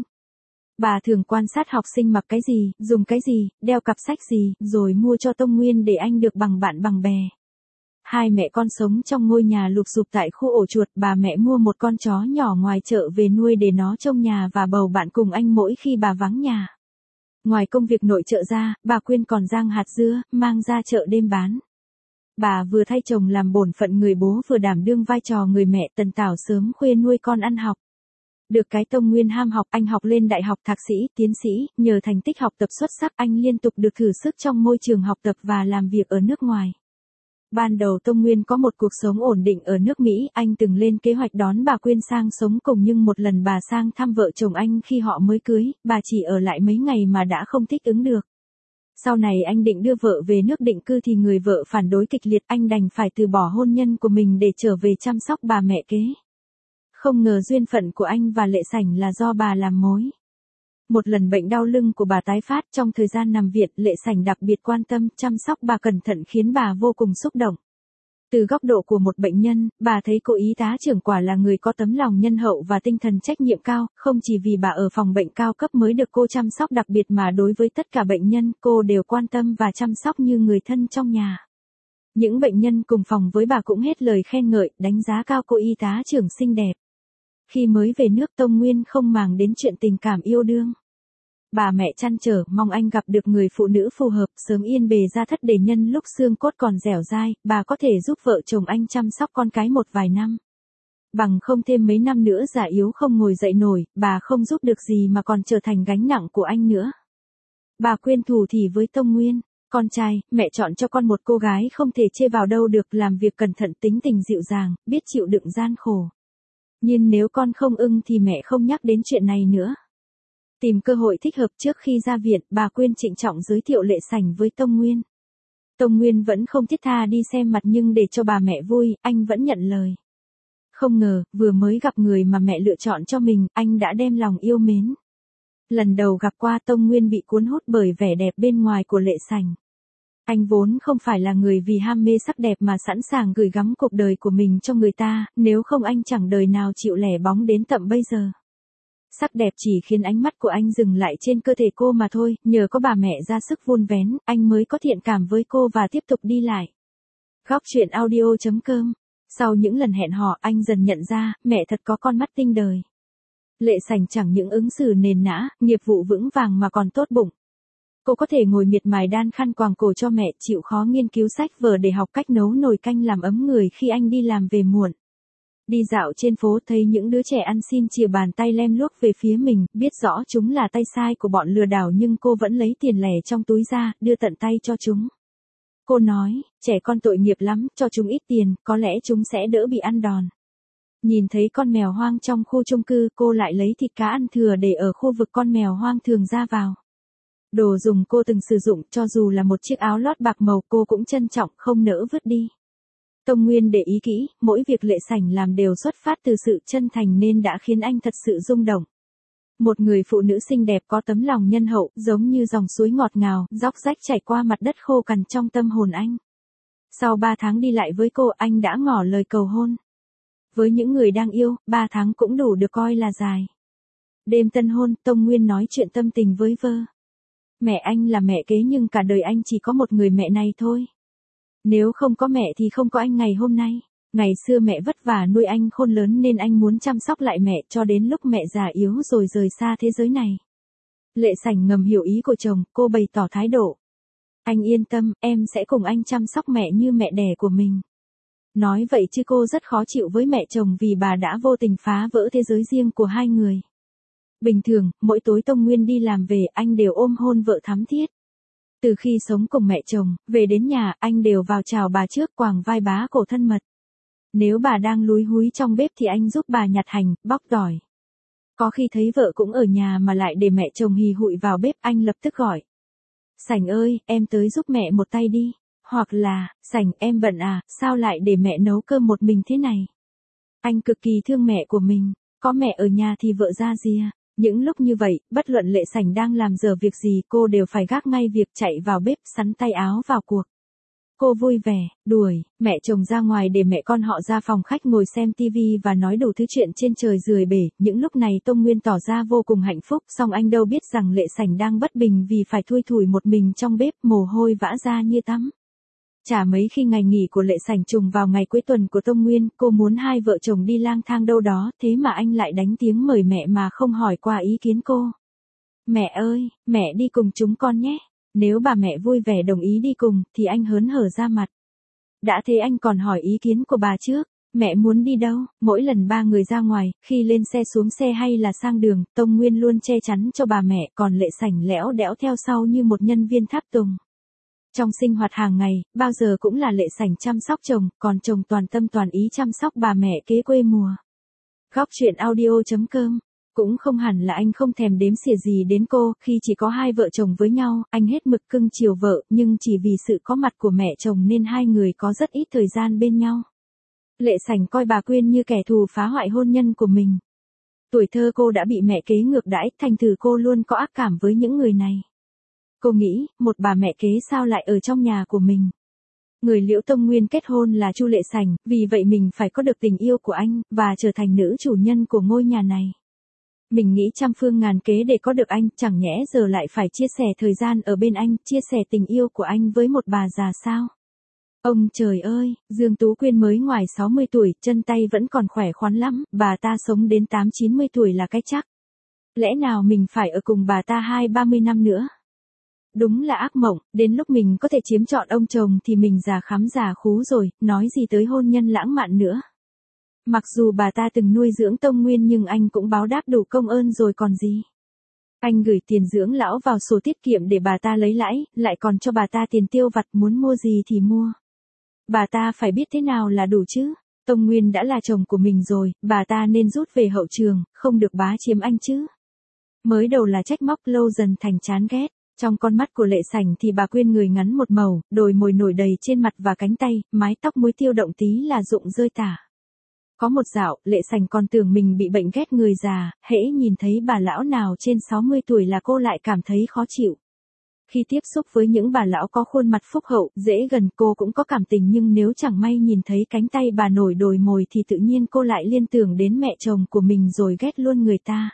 Bà thường quan sát học sinh mặc cái gì, dùng cái gì, đeo cặp sách gì, rồi mua cho Tông Nguyên để anh được bằng bạn bằng bè. Hai mẹ con sống trong ngôi nhà lụp xụp tại khu ổ chuột, bà mẹ mua một con chó nhỏ ngoài chợ về nuôi để nó trông nhà và bầu bạn cùng anh mỗi khi bà vắng nhà. Ngoài công việc nội trợ ra, bà Quyên còn rang hạt dưa, mang ra chợ đêm bán. Bà vừa thay chồng làm bổn phận người bố vừa đảm đương vai trò người mẹ tần tảo sớm khuya nuôi con ăn học. Được cái Tông Nguyên ham học, anh học lên đại học thạc sĩ, tiến sĩ, nhờ thành tích học tập xuất sắc anh liên tục được thử sức trong môi trường học tập và làm việc ở nước ngoài. Ban đầu Tông Nguyên có một cuộc sống ổn định ở nước Mỹ, anh từng lên kế hoạch đón bà Quyên sang sống cùng nhưng một lần bà sang thăm vợ chồng anh khi họ mới cưới, bà chỉ ở lại mấy ngày mà đã không thích ứng được. Sau này anh định đưa vợ về nước định cư thì người vợ phản đối kịch liệt, anh đành phải từ bỏ hôn nhân của mình để trở về chăm sóc bà mẹ kế. Không ngờ duyên phận của anh và Lệ Sảnh là do bà làm mối. Một lần bệnh đau lưng của bà tái phát, trong thời gian nằm viện, Lệ Sảnh đặc biệt quan tâm, chăm sóc bà cẩn thận khiến bà vô cùng xúc động. Từ góc độ của một bệnh nhân, bà thấy cô y tá trưởng quả là người có tấm lòng nhân hậu và tinh thần trách nhiệm cao, không chỉ vì bà ở phòng bệnh cao cấp mới được cô chăm sóc đặc biệt mà đối với tất cả bệnh nhân, cô đều quan tâm và chăm sóc như người thân trong nhà. Những bệnh nhân cùng phòng với bà cũng hết lời khen ngợi, đánh giá cao cô y tá trưởng xinh đẹp. khi mới về nước Tông Nguyên không màng đến chuyện tình cảm yêu đương. Bà mẹ trăn trở mong anh gặp được người phụ nữ phù hợp sớm yên bề gia thất để nhân lúc xương cốt còn dẻo dai, bà có thể giúp vợ chồng anh chăm sóc con cái một vài năm. Bằng không thêm mấy năm nữa già yếu không ngồi dậy nổi, bà không giúp được gì mà còn trở thành gánh nặng của anh nữa. Bà Quyên thủ thỉ với Tông Nguyên, con trai, mẹ chọn cho con một cô gái không thể chê vào đâu được, làm việc cẩn thận tính tình dịu dàng, biết chịu đựng gian khổ. Nhưng nếu con không ưng thì mẹ không nhắc đến chuyện này nữa. Tìm cơ hội thích hợp trước khi ra viện, bà Quyên trịnh trọng giới thiệu Lệ Sảnh với Tông Nguyên. Tông Nguyên vẫn không thiết tha đi xem mặt nhưng để cho bà mẹ vui, anh vẫn nhận lời. Không ngờ, vừa mới gặp người mà mẹ lựa chọn cho mình, anh đã đem lòng yêu mến. Lần đầu gặp qua Tông Nguyên bị cuốn hút bởi vẻ đẹp bên ngoài của Lệ Sảnh. Anh vốn không phải là người vì ham mê sắc đẹp mà sẵn sàng gửi gắm cuộc đời của mình cho người ta, nếu không anh chẳng đời nào chịu lẻ bóng đến tận bây giờ. Sắc đẹp chỉ khiến ánh mắt của anh dừng lại trên cơ thể cô mà thôi, nhờ có bà mẹ ra sức vun vén, anh mới có thiện cảm với cô và tiếp tục đi lại. Góc truyện audio.com. Sau những lần hẹn hò, anh dần nhận ra, mẹ thật có con mắt tinh đời. Lệ Sảnh chẳng những ứng xử nền nã, nghiệp vụ vững vàng mà còn tốt bụng. Cô có thể ngồi miệt mài đan khăn quàng cổ cho mẹ, chịu khó nghiên cứu sách vở để học cách nấu nồi canh làm ấm người khi anh đi làm về muộn. Đi dạo trên phố thấy những đứa trẻ ăn xin chìa bàn tay lem luốc về phía mình, biết rõ chúng là tay sai của bọn lừa đảo nhưng cô vẫn lấy tiền lẻ trong túi ra, đưa tận tay cho chúng. Cô nói, trẻ con tội nghiệp lắm, cho chúng ít tiền, có lẽ chúng sẽ đỡ bị ăn đòn. Nhìn thấy con mèo hoang trong khu chung cư, cô lại lấy thịt cá ăn thừa để ở khu vực con mèo hoang thường ra vào. Đồ dùng cô từng sử dụng, cho dù là một chiếc áo lót bạc màu cô cũng trân trọng, không nỡ vứt đi. Tông Nguyên để ý kỹ, mỗi việc Lệ Sảnh làm đều xuất phát từ sự chân thành nên đã khiến anh thật sự rung động. Một người phụ nữ xinh đẹp có tấm lòng nhân hậu, giống như dòng suối ngọt ngào, róc rách chảy qua mặt đất khô cằn trong tâm hồn anh. Sau 3 tháng đi lại với cô, anh đã ngỏ lời cầu hôn. Với những người đang yêu, 3 tháng cũng đủ được coi là dài. Đêm tân hôn, Tông Nguyên nói chuyện tâm tình với vợ. Mẹ anh là mẹ kế nhưng cả đời anh chỉ có một người mẹ này thôi. Nếu không có mẹ thì không có anh ngày hôm nay. Ngày xưa mẹ vất vả nuôi anh khôn lớn nên anh muốn chăm sóc lại mẹ cho đến lúc mẹ già yếu rồi rời xa thế giới này. Lệ Sảnh ngầm hiểu ý của chồng, cô bày tỏ thái độ. Anh yên tâm, em sẽ cùng anh chăm sóc mẹ như mẹ đẻ của mình. Nói vậy chứ cô rất khó chịu với mẹ chồng vì bà đã vô tình phá vỡ thế giới riêng của hai người. Bình thường, mỗi tối Tông Nguyên đi làm về anh đều ôm hôn vợ thắm thiết. Từ khi sống cùng mẹ chồng, về đến nhà anh đều vào chào bà trước quàng vai bá cổ thân mật. Nếu bà đang lúi húi trong bếp thì anh giúp bà nhặt hành, bóc tỏi. Có khi thấy vợ cũng ở nhà mà lại để mẹ chồng hì hụi vào bếp anh lập tức gọi. Sảnh ơi, em tới giúp mẹ một tay đi. Hoặc là, Sảnh em bận à, sao lại để mẹ nấu cơm một mình thế này. Anh cực kỳ thương mẹ của mình, có mẹ ở nhà thì vợ ra rìa. Những lúc như vậy, bất luận Lệ Sảnh đang làm giờ việc gì cô đều phải gác ngay việc chạy vào bếp sắn tay áo vào cuộc. Cô vui vẻ, đuổi, mẹ chồng ra ngoài để mẹ con họ ra phòng khách ngồi xem tivi và nói đủ thứ chuyện trên trời rười bể. Những lúc này Tông Nguyên tỏ ra vô cùng hạnh phúc, song anh đâu biết rằng Lệ Sảnh đang bất bình vì phải thui thủi một mình trong bếp, mồ hôi vã ra như tắm. Chả mấy khi ngày nghỉ của Lệ Sảnh trùng vào ngày cuối tuần của Tông Nguyên, cô muốn hai vợ chồng đi lang thang đâu đó, thế mà anh lại đánh tiếng mời mẹ mà không hỏi qua ý kiến cô. Mẹ ơi, mẹ đi cùng chúng con nhé. Nếu bà mẹ vui vẻ đồng ý đi cùng, thì anh hớn hở ra mặt. Đã thế anh còn hỏi ý kiến của bà trước. Mẹ muốn đi đâu? Mỗi lần ba người ra ngoài, khi lên xe xuống xe hay là sang đường, Tông Nguyên luôn che chắn cho bà mẹ, còn Lệ Sảnh lẽo đẽo theo sau như một nhân viên tháp tùng. Trong sinh hoạt hàng ngày, bao giờ cũng là Lệ Sảnh chăm sóc chồng, còn chồng toàn tâm toàn ý chăm sóc bà mẹ kế quê mùa. Góc truyện audio.com. Cũng không hẳn là anh không thèm đếm xỉa gì đến cô, khi chỉ có hai vợ chồng với nhau, anh hết mực cưng chiều vợ, nhưng chỉ vì sự có mặt của mẹ chồng nên hai người có rất ít thời gian bên nhau. Lệ Sảnh coi bà Quyên như kẻ thù phá hoại hôn nhân của mình. Tuổi thơ cô đã bị mẹ kế ngược đãi, thành thử cô luôn có ác cảm với những người này. Cô nghĩ, một bà mẹ kế sao lại ở trong nhà của mình. Người Liễu Tông Nguyên kết hôn là Chu Lệ Sảnh, vì vậy mình phải có được tình yêu của anh, và trở thành nữ chủ nhân của ngôi nhà này. Mình nghĩ trăm phương ngàn kế để có được anh, chẳng nhẽ giờ lại phải chia sẻ thời gian ở bên anh, chia sẻ tình yêu của anh với một bà già sao. Ông trời ơi, Dương Tú Quyên mới ngoài 60 tuổi, chân tay vẫn còn khỏe khoắn lắm, bà ta sống đến 8-90 tuổi là cái chắc. Lẽ nào mình phải ở cùng bà ta 20-30 năm nữa? Đúng là ác mộng, đến lúc mình có thể chiếm trọn ông chồng thì mình già khắm già khú rồi, nói gì tới hôn nhân lãng mạn nữa. Mặc dù bà ta từng nuôi dưỡng Tông Nguyên nhưng anh cũng báo đáp đủ công ơn rồi còn gì. Anh gửi tiền dưỡng lão vào sổ tiết kiệm để bà ta lấy lãi, lại còn cho bà ta tiền tiêu vặt muốn mua gì thì mua. Bà ta phải biết thế nào là đủ chứ. Tông Nguyên đã là chồng của mình rồi, bà ta nên rút về hậu trường, không được bá chiếm anh chứ. Mới đầu là trách móc, lâu dần thành chán ghét. Trong con mắt của Lệ Sảnh thì bà Quyên người ngắn một màu, đồi mồi nổi đầy trên mặt và cánh tay, mái tóc muối tiêu động tí là rụng rơi tả. Có một dạo, Lệ Sảnh còn tưởng mình bị bệnh ghét người già, hễ nhìn thấy bà lão nào trên 60 tuổi là cô lại cảm thấy khó chịu. Khi tiếp xúc với những bà lão có khuôn mặt phúc hậu, dễ gần cô cũng có cảm tình nhưng nếu chẳng may nhìn thấy cánh tay bà nổi đồi mồi thì tự nhiên cô lại liên tưởng đến mẹ chồng của mình rồi ghét luôn người ta.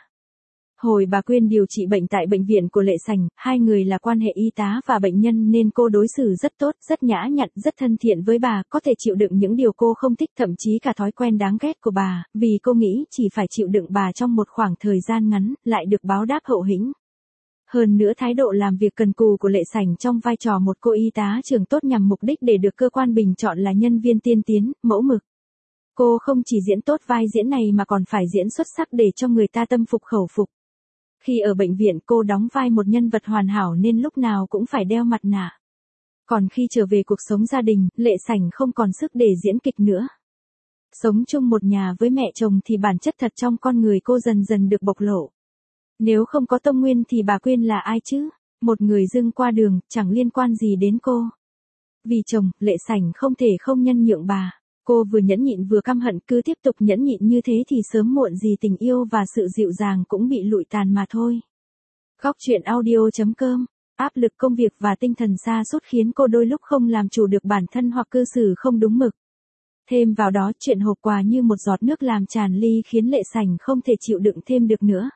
Hồi bà Quyên điều trị bệnh tại bệnh viện của Lệ Sảnh, hai người là quan hệ y tá và bệnh nhân nên cô đối xử rất tốt, rất nhã nhặn, rất thân thiện với bà, có thể chịu đựng những điều cô không thích, thậm chí cả thói quen đáng ghét của bà, vì cô nghĩ chỉ phải chịu đựng bà trong một khoảng thời gian ngắn, lại được báo đáp hậu hĩnh. Hơn nữa thái độ làm việc cần cù của Lệ Sảnh trong vai trò một cô y tá trưởng tốt nhằm mục đích để được cơ quan bình chọn là nhân viên tiên tiến, mẫu mực. Cô không chỉ diễn tốt vai diễn này mà còn phải diễn xuất sắc để cho người ta tâm phục khẩu phục. Khi ở bệnh viện cô đóng vai một nhân vật hoàn hảo nên lúc nào cũng phải đeo mặt nạ. Còn khi trở về cuộc sống gia đình, Lệ Sảnh không còn sức để diễn kịch nữa. Sống chung một nhà với mẹ chồng thì bản chất thật trong con người cô dần dần được bộc lộ. Nếu không có Tông Nguyên thì bà Quyên là ai chứ? Một người dưng qua đường, chẳng liên quan gì đến cô. Vì chồng, Lệ Sảnh không thể không nhân nhượng bà. Cô vừa nhẫn nhịn vừa căm hận, cứ tiếp tục nhẫn nhịn như thế thì sớm muộn gì tình yêu và sự dịu dàng cũng bị lụi tàn mà thôi. Góc truyện audio.com. Áp lực công việc và tinh thần sa sút khiến cô đôi lúc không làm chủ được bản thân hoặc cư xử không đúng mực. Thêm vào đó chuyện hộp quà như một giọt nước làm tràn ly khiến Lệ Sảnh không thể chịu đựng thêm được nữa.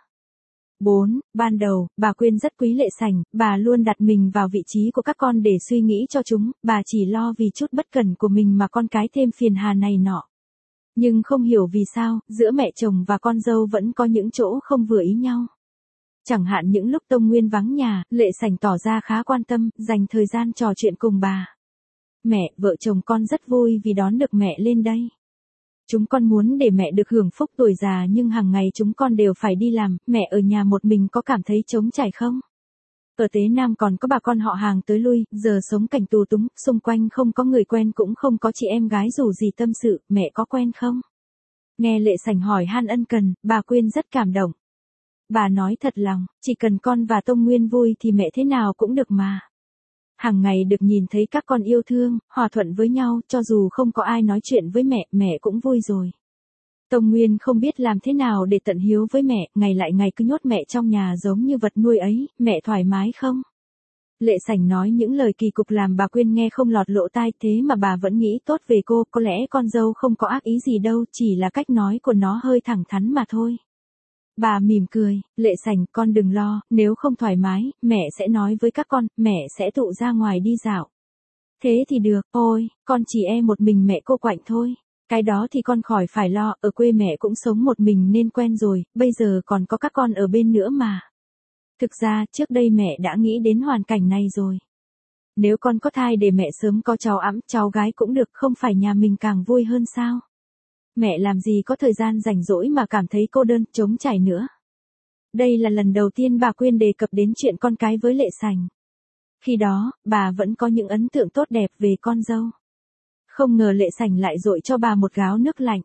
4. Ban đầu, bà Quyên rất quý Lệ Sảnh, bà luôn đặt mình vào vị trí của các con để suy nghĩ cho chúng, bà chỉ lo vì chút bất cẩn của mình mà con cái thêm phiền hà này nọ. Nhưng không hiểu vì sao, giữa mẹ chồng và con dâu vẫn có những chỗ không vừa ý nhau. Chẳng hạn những lúc Tông Nguyên vắng nhà, Lệ Sảnh tỏ ra khá quan tâm, dành thời gian trò chuyện cùng bà. Mẹ, vợ chồng con rất vui vì đón được mẹ lên đây. Chúng con muốn để mẹ được hưởng phúc tuổi già nhưng hàng ngày chúng con đều phải đi làm, mẹ ở nhà một mình có cảm thấy trống trải không? Ở Tế Nam còn có bà con họ hàng tới lui, giờ sống cảnh tù túng, xung quanh không có người quen cũng không có chị em gái dù gì tâm sự, mẹ có quen không? Nghe Lệ Sảnh hỏi han ân cần, bà Quyên rất cảm động. Bà nói thật lòng, chỉ cần con và Tông Nguyên vui thì mẹ thế nào cũng được mà. Hàng ngày được nhìn thấy các con yêu thương, hòa thuận với nhau, cho dù không có ai nói chuyện với mẹ, mẹ cũng vui rồi. Tông Nguyên không biết làm thế nào để tận hiếu với mẹ, ngày lại ngày cứ nhốt mẹ trong nhà giống như vật nuôi ấy, mẹ thoải mái không? Lệ Sảnh nói những lời kỳ cục làm bà Quyên nghe không lọt lỗ tai, thế mà bà vẫn nghĩ tốt về cô, có lẽ con dâu không có ác ý gì đâu, chỉ là cách nói của nó hơi thẳng thắn mà thôi. Bà mỉm cười, Lệ Sảnh con đừng lo, nếu không thoải mái, mẹ sẽ nói với các con, mẹ sẽ tụ ra ngoài đi dạo. Thế thì được, ôi, con chỉ một mình mẹ cô quạnh thôi. Cái đó thì con khỏi phải lo, ở quê mẹ cũng sống một mình nên quen rồi, bây giờ còn có các con ở bên nữa mà. Thực ra, trước đây mẹ đã nghĩ đến hoàn cảnh này rồi. Nếu con có thai để mẹ sớm có cháu ẵm, cháu gái cũng được, không phải nhà mình càng vui hơn sao? Mẹ làm gì có thời gian rảnh rỗi mà cảm thấy cô đơn, trống trải nữa. Đây là lần đầu tiên bà Quyên đề cập đến chuyện con cái với Lệ Sảnh. Khi đó, bà vẫn có những ấn tượng tốt đẹp về con dâu. Không ngờ Lệ Sảnh lại dội cho bà một gáo nước lạnh.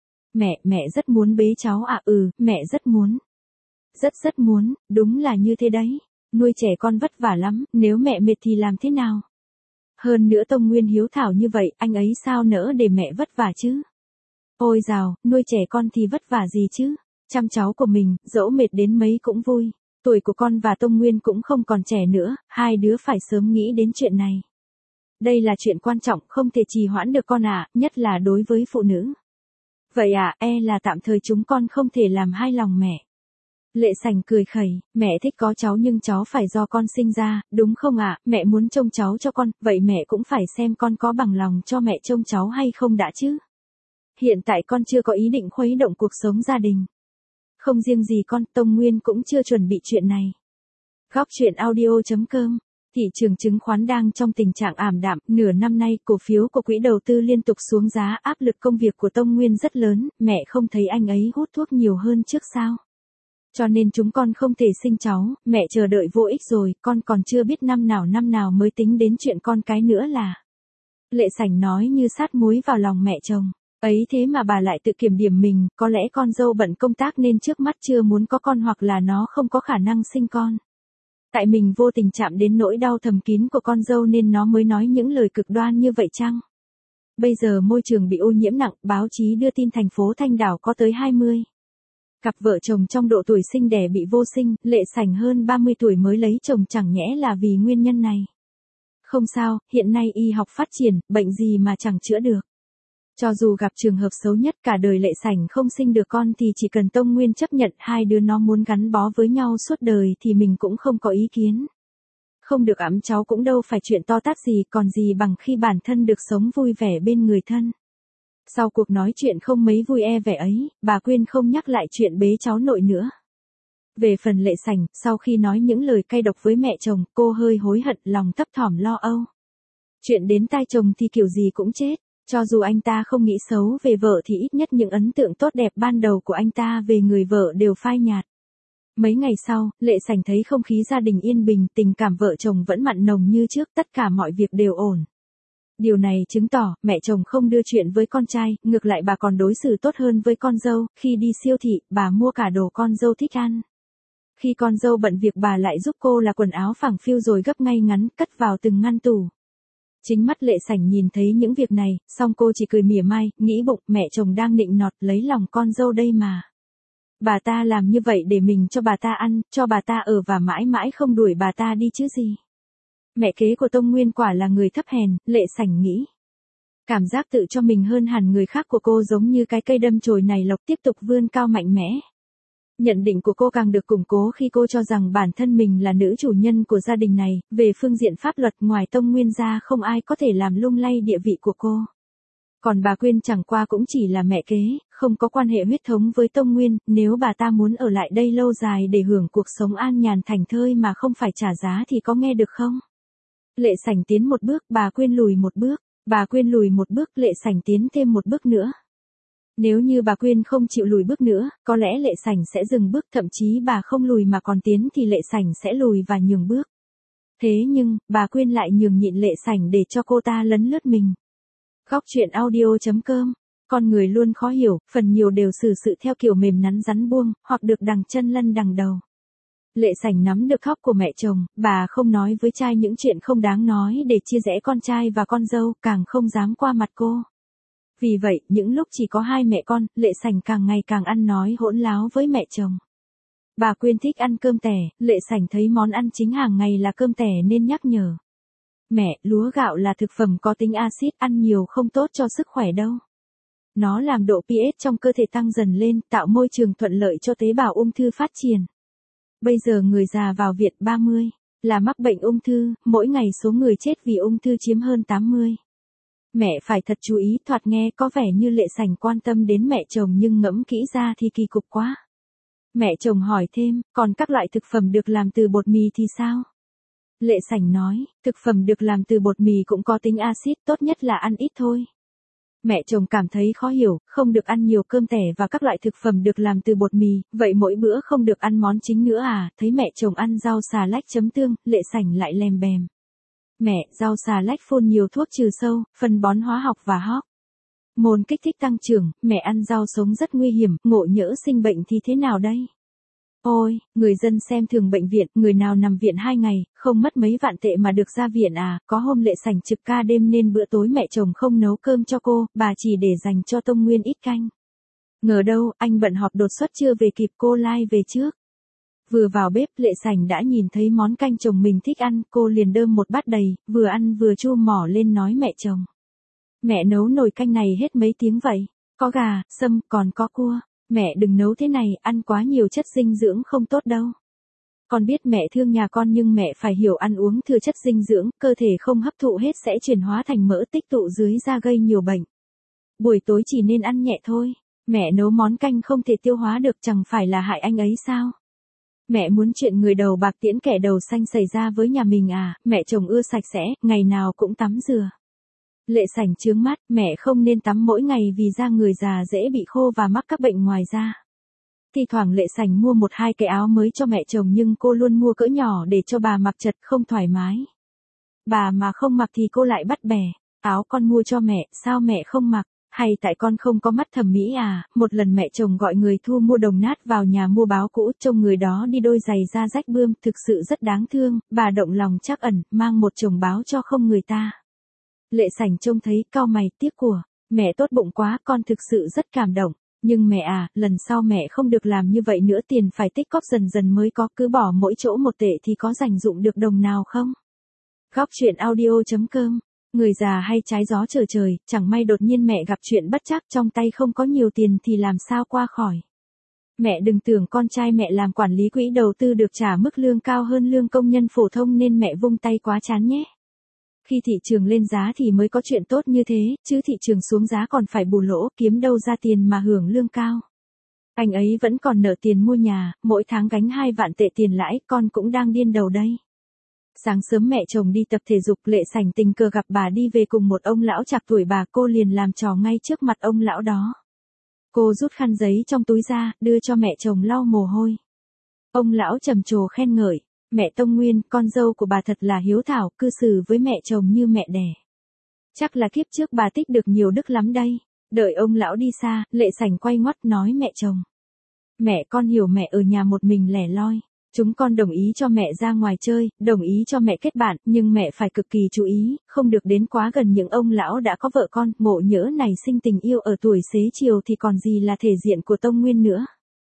Mẹ rất muốn bế cháu à? Mẹ rất muốn. Rất muốn, đúng là như thế đấy. Nuôi trẻ con vất vả lắm, nếu mẹ mệt thì làm thế nào? Hơn nữa Tông Nguyên hiếu thảo như vậy, anh ấy sao nỡ để mẹ vất vả chứ? Ôi dào, nuôi trẻ con thì vất vả gì chứ? Chăm cháu của mình, dẫu mệt đến mấy cũng vui. Tuổi của con và Tông Nguyên cũng không còn trẻ nữa, hai đứa phải sớm nghĩ đến chuyện này. Đây là chuyện quan trọng, không thể trì hoãn được con ạ, nhất là đối với phụ nữ. Vậy là tạm thời chúng con không thể làm hài lòng mẹ. Lệ Sảnh cười khẩy, mẹ thích có cháu nhưng cháu phải do con sinh ra, đúng không ạ? Mẹ muốn trông cháu cho con, vậy mẹ cũng phải xem con có bằng lòng cho mẹ trông cháu hay không đã chứ. Hiện tại con chưa có ý định khuấy động cuộc sống gia đình. Không riêng gì con, Tông Nguyên cũng chưa chuẩn bị chuyện này. Góc truyện audio.com. Thị trường chứng khoán đang trong tình trạng ảm đạm, nửa năm nay cổ phiếu của quỹ đầu tư liên tục xuống giá, áp lực công việc của Tông Nguyên rất lớn, mẹ không thấy anh ấy hút thuốc nhiều hơn trước sao? Cho nên chúng con không thể sinh cháu, mẹ chờ đợi vô ích rồi, con còn chưa biết năm nào mới tính đến chuyện con cái nữa là. Lệ Sảnh nói như sát muối vào lòng mẹ chồng. Ấy thế mà bà lại tự kiểm điểm mình, có lẽ con dâu bận công tác nên trước mắt chưa muốn có con hoặc là nó không có khả năng sinh con. Tại mình vô tình chạm đến nỗi đau thầm kín của con dâu nên nó mới nói những lời cực đoan như vậy chăng? Bây giờ môi trường bị ô nhiễm nặng, báo chí đưa tin thành phố Thanh Đảo có tới 20 cặp vợ chồng trong độ tuổi sinh đẻ bị vô sinh, Lệ Sảnh hơn 30 tuổi mới lấy chồng chẳng nhẽ là vì nguyên nhân này. Không sao, hiện nay y học phát triển, bệnh gì mà chẳng chữa được. Cho dù gặp trường hợp xấu nhất cả đời Lệ Sảnh không sinh được con thì chỉ cần Tông Nguyên chấp nhận hai đứa nó muốn gắn bó với nhau suốt đời thì mình cũng không có ý kiến. Không được ẵm cháu cũng đâu phải chuyện to tát gì, còn gì bằng khi bản thân được sống vui vẻ bên người thân. Sau cuộc nói chuyện không mấy vui vẻ ấy, bà Quyên không nhắc lại chuyện bế cháu nội nữa. Về phần Lệ Sảnh, sau khi nói những lời cay độc với mẹ chồng, cô hơi hối hận, lòng thấp thỏm lo âu. Chuyện đến tai chồng thì kiểu gì cũng chết. Cho dù anh ta không nghĩ xấu về vợ thì ít nhất những ấn tượng tốt đẹp ban đầu của anh ta về người vợ đều phai nhạt. Mấy ngày sau, Lệ Sảnh thấy không khí gia đình yên bình, tình cảm vợ chồng vẫn mặn nồng như trước, tất cả mọi việc đều ổn. Điều này chứng tỏ, mẹ chồng không đưa chuyện với con trai, ngược lại bà còn đối xử tốt hơn với con dâu, khi đi siêu thị, bà mua cả đồ con dâu thích ăn. Khi con dâu bận việc bà lại giúp cô là quần áo phẳng phiu rồi gấp ngay ngắn, cất vào từng ngăn tủ. Chính mắt Lệ Sảnh nhìn thấy những việc này, xong cô chỉ cười mỉa mai, nghĩ bụng mẹ chồng đang nịnh nọt lấy lòng con dâu đây mà. Bà ta làm như vậy để mình cho bà ta ăn, cho bà ta ở và mãi mãi không đuổi bà ta đi chứ gì. Mẹ kế của Tông Nguyên quả là người thấp hèn, Lệ Sảnh nghĩ. Cảm giác tự cho mình hơn hẳn người khác của cô giống như cái cây đâm chồi này lộc tiếp tục vươn cao mạnh mẽ. Nhận định của cô càng được củng cố khi cô cho rằng bản thân mình là nữ chủ nhân của gia đình này, về phương diện pháp luật ngoài Tông Nguyên ra không ai có thể làm lung lay địa vị của cô. Còn bà Quyên chẳng qua cũng chỉ là mẹ kế, không có quan hệ huyết thống với Tông Nguyên, nếu bà ta muốn ở lại đây lâu dài để hưởng cuộc sống an nhàn thảnh thơi mà không phải trả giá thì có nghe được không? Lệ Sảnh tiến một bước, bà Quyên lùi một bước, bà Quyên lùi một bước, Lệ Sảnh tiến thêm một bước nữa. Nếu như bà Quyên không chịu lùi bước nữa, có lẽ Lệ Sảnh sẽ dừng bước, thậm chí bà không lùi mà còn tiến thì Lệ Sảnh sẽ lùi và nhường bước. Thế nhưng, bà Quyên lại nhường nhịn Lệ Sảnh để cho cô ta lấn lướt mình. Góc truyện audio.com. Con người luôn khó hiểu, phần nhiều đều xử sự theo kiểu mềm nắn rắn buông, hoặc được đằng chân lân đằng đầu. Lệ Sảnh nắm được khóc của mẹ chồng, bà không nói với trai những chuyện không đáng nói để chia rẽ con trai và con dâu, càng không dám qua mặt cô. Vì vậy, những lúc chỉ có hai mẹ con, Lệ Sảnh càng ngày càng ăn nói hỗn láo với mẹ chồng. Bà Quyên thích ăn cơm tẻ, Lệ Sảnh thấy món ăn chính hàng ngày là cơm tẻ nên nhắc nhở. Mẹ, lúa gạo là thực phẩm có tính axit, ăn nhiều không tốt cho sức khỏe đâu. Nó làm độ pH trong cơ thể tăng dần lên, tạo môi trường thuận lợi cho tế bào ung thư phát triển. Bây giờ người già vào viện 30 là mắc bệnh ung thư, mỗi ngày số người chết vì ung thư chiếm hơn 80. Mẹ phải thật chú ý, thoạt nghe có vẻ như Lệ Sảnh quan tâm đến mẹ chồng nhưng ngẫm kỹ ra thì kỳ cục quá. Mẹ chồng hỏi thêm, còn các loại thực phẩm được làm từ bột mì thì sao? Lệ Sảnh nói, thực phẩm được làm từ bột mì cũng có tính axit, tốt nhất là ăn ít thôi. Mẹ chồng cảm thấy khó hiểu, không được ăn nhiều cơm tẻ và các loại thực phẩm được làm từ bột mì, vậy mỗi bữa không được ăn món chính nữa à? Thấy mẹ chồng ăn rau xà lách chấm tương, Lệ Sảnh lại lèm bèm. Mẹ, rau xà lách phun nhiều thuốc trừ sâu, phân bón hóa học và hóc môn kích thích tăng trưởng, mẹ ăn rau sống rất nguy hiểm, ngộ nhỡ sinh bệnh thì thế nào đây? Ôi, người dân xem thường bệnh viện, người nào nằm viện 2 ngày, không mất mấy vạn tệ mà được ra viện à? Có hôm Lệ Sảnh trực ca đêm nên bữa tối mẹ chồng không nấu cơm cho cô, bà chỉ để dành cho Tông Nguyên ít canh. Ngờ đâu, anh bận họp đột xuất chưa về kịp, cô lai về trước. Vừa vào bếp, Lệ Sảnh đã nhìn thấy món canh chồng mình thích ăn, cô liền đơm một bát đầy, vừa ăn vừa chu mỏ lên nói mẹ chồng. Mẹ nấu nồi canh này hết mấy tiếng vậy? Có gà, sâm, còn có cua. Mẹ đừng nấu thế này, ăn quá nhiều chất dinh dưỡng không tốt đâu. Con biết mẹ thương nhà con nhưng mẹ phải hiểu ăn uống thừa chất dinh dưỡng, cơ thể không hấp thụ hết sẽ chuyển hóa thành mỡ tích tụ dưới da gây nhiều bệnh. Buổi tối chỉ nên ăn nhẹ thôi. Mẹ nấu món canh không thể tiêu hóa được chẳng phải là hại anh ấy sao? Mẹ muốn chuyện người đầu bạc tiễn kẻ đầu xanh xảy ra với nhà mình à? Mẹ chồng ưa sạch sẽ, ngày nào cũng tắm rửa. Lệ Sảnh chướng mắt, mẹ không nên tắm mỗi ngày vì da người già dễ bị khô và mắc các bệnh ngoài da. Thi thoảng Lệ Sảnh mua 1-2 cái áo mới cho mẹ chồng nhưng cô luôn mua cỡ nhỏ để cho bà mặc chật không thoải mái. Bà mà không mặc thì cô lại bắt bẻ. Áo con mua cho mẹ, sao mẹ không mặc? Hay tại con không có mắt thẩm mỹ à? Một lần mẹ chồng gọi người thu mua đồng nát vào nhà mua báo cũ, trông người đó đi đôi giày da rách bươm, thực sự rất đáng thương, bà động lòng trắc ẩn, mang một chồng báo cho không người ta. Lệ Sảnh trông thấy, cau mày, tiếc của, mẹ tốt bụng quá, con thực sự rất cảm động. Nhưng mẹ à, lần sau mẹ không được làm như vậy nữa, tiền phải tích cóp dần dần mới có, cứ bỏ mỗi chỗ 1 tệ thì có dành dụng được đồng nào không? Góc chuyện audio.com. Người già hay trái gió trở trời, chẳng may đột nhiên mẹ gặp chuyện bất trắc, trong tay không có nhiều tiền thì làm sao qua khỏi. Mẹ đừng tưởng con trai mẹ làm quản lý quỹ đầu tư được trả mức lương cao hơn lương công nhân phổ thông nên mẹ vung tay quá chán nhé. Khi thị trường lên giá thì mới có chuyện tốt như thế, chứ thị trường xuống giá còn phải bù lỗ, kiếm đâu ra tiền mà hưởng lương cao. Anh ấy vẫn còn nợ tiền mua nhà, mỗi tháng gánh 2 vạn tệ tiền lãi, con cũng đang điên đầu đây. Sáng sớm mẹ chồng đi tập thể dục, Lệ Sảnh tình cờ gặp bà đi về cùng một ông lão chạc tuổi bà, cô liền làm trò ngay trước mặt ông lão đó. Cô rút khăn giấy trong túi ra, đưa cho mẹ chồng lau mồ hôi. Ông lão trầm trồ khen ngợi, mẹ Tông Nguyên, con dâu của bà thật là hiếu thảo, cư xử với mẹ chồng như mẹ đẻ. Chắc là kiếp trước bà tích được nhiều đức lắm đây. Đợi ông lão đi xa, Lệ Sảnh quay ngoắt nói mẹ chồng. Mẹ con hiểu mẹ ở nhà một mình lẻ loi. Chúng con đồng ý cho mẹ ra ngoài chơi, đồng ý cho mẹ kết bạn, nhưng mẹ phải cực kỳ chú ý, không được đến quá gần những ông lão đã có vợ con, ngộ nhỡ nảy sinh tình yêu ở tuổi xế chiều thì còn gì là thể diện của Tông Nguyên nữa.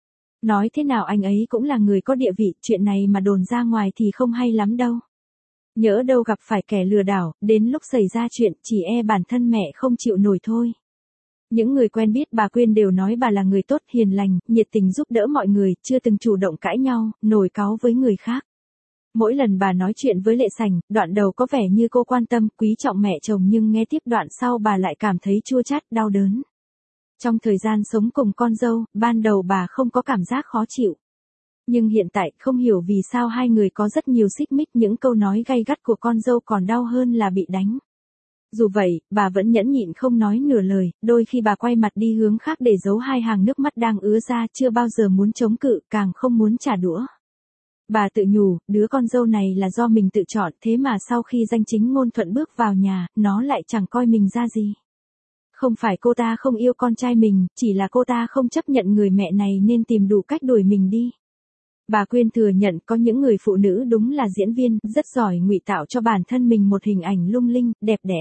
Nói thế nào anh ấy cũng là người có địa vị, chuyện này mà đồn ra ngoài thì không hay lắm đâu. Nhỡ đâu gặp phải kẻ lừa đảo, đến lúc xảy ra chuyện, chỉ e bản thân mẹ không chịu nổi thôi. Những người quen biết bà Quyên đều nói bà là người tốt, hiền lành, nhiệt tình giúp đỡ mọi người, chưa từng chủ động cãi nhau, nổi cáu với người khác. Mỗi lần bà nói chuyện với Lệ Sảnh, đoạn đầu có vẻ như cô quan tâm, quý trọng mẹ chồng nhưng nghe tiếp đoạn sau bà lại cảm thấy chua chát, đau đớn. Trong thời gian sống cùng con dâu, ban đầu bà không có cảm giác khó chịu. Nhưng hiện tại, không hiểu vì sao hai người có rất nhiều xích mích, những câu nói gay gắt của con dâu còn đau hơn là bị đánh. Dù vậy, bà vẫn nhẫn nhịn không nói nửa lời, đôi khi bà quay mặt đi hướng khác để giấu 2 hàng nước mắt đang ứa ra, chưa bao giờ muốn chống cự, càng không muốn trả đũa. Bà tự nhủ, đứa con dâu này là do mình tự chọn, thế mà sau khi danh chính ngôn thuận bước vào nhà, nó lại chẳng coi mình ra gì. Không phải cô ta không yêu con trai mình, chỉ là cô ta không chấp nhận người mẹ này nên tìm đủ cách đuổi mình đi. Bà Quyên thừa nhận có những người phụ nữ đúng là diễn viên, rất giỏi ngụy tạo cho bản thân mình một hình ảnh lung linh, đẹp đẽ.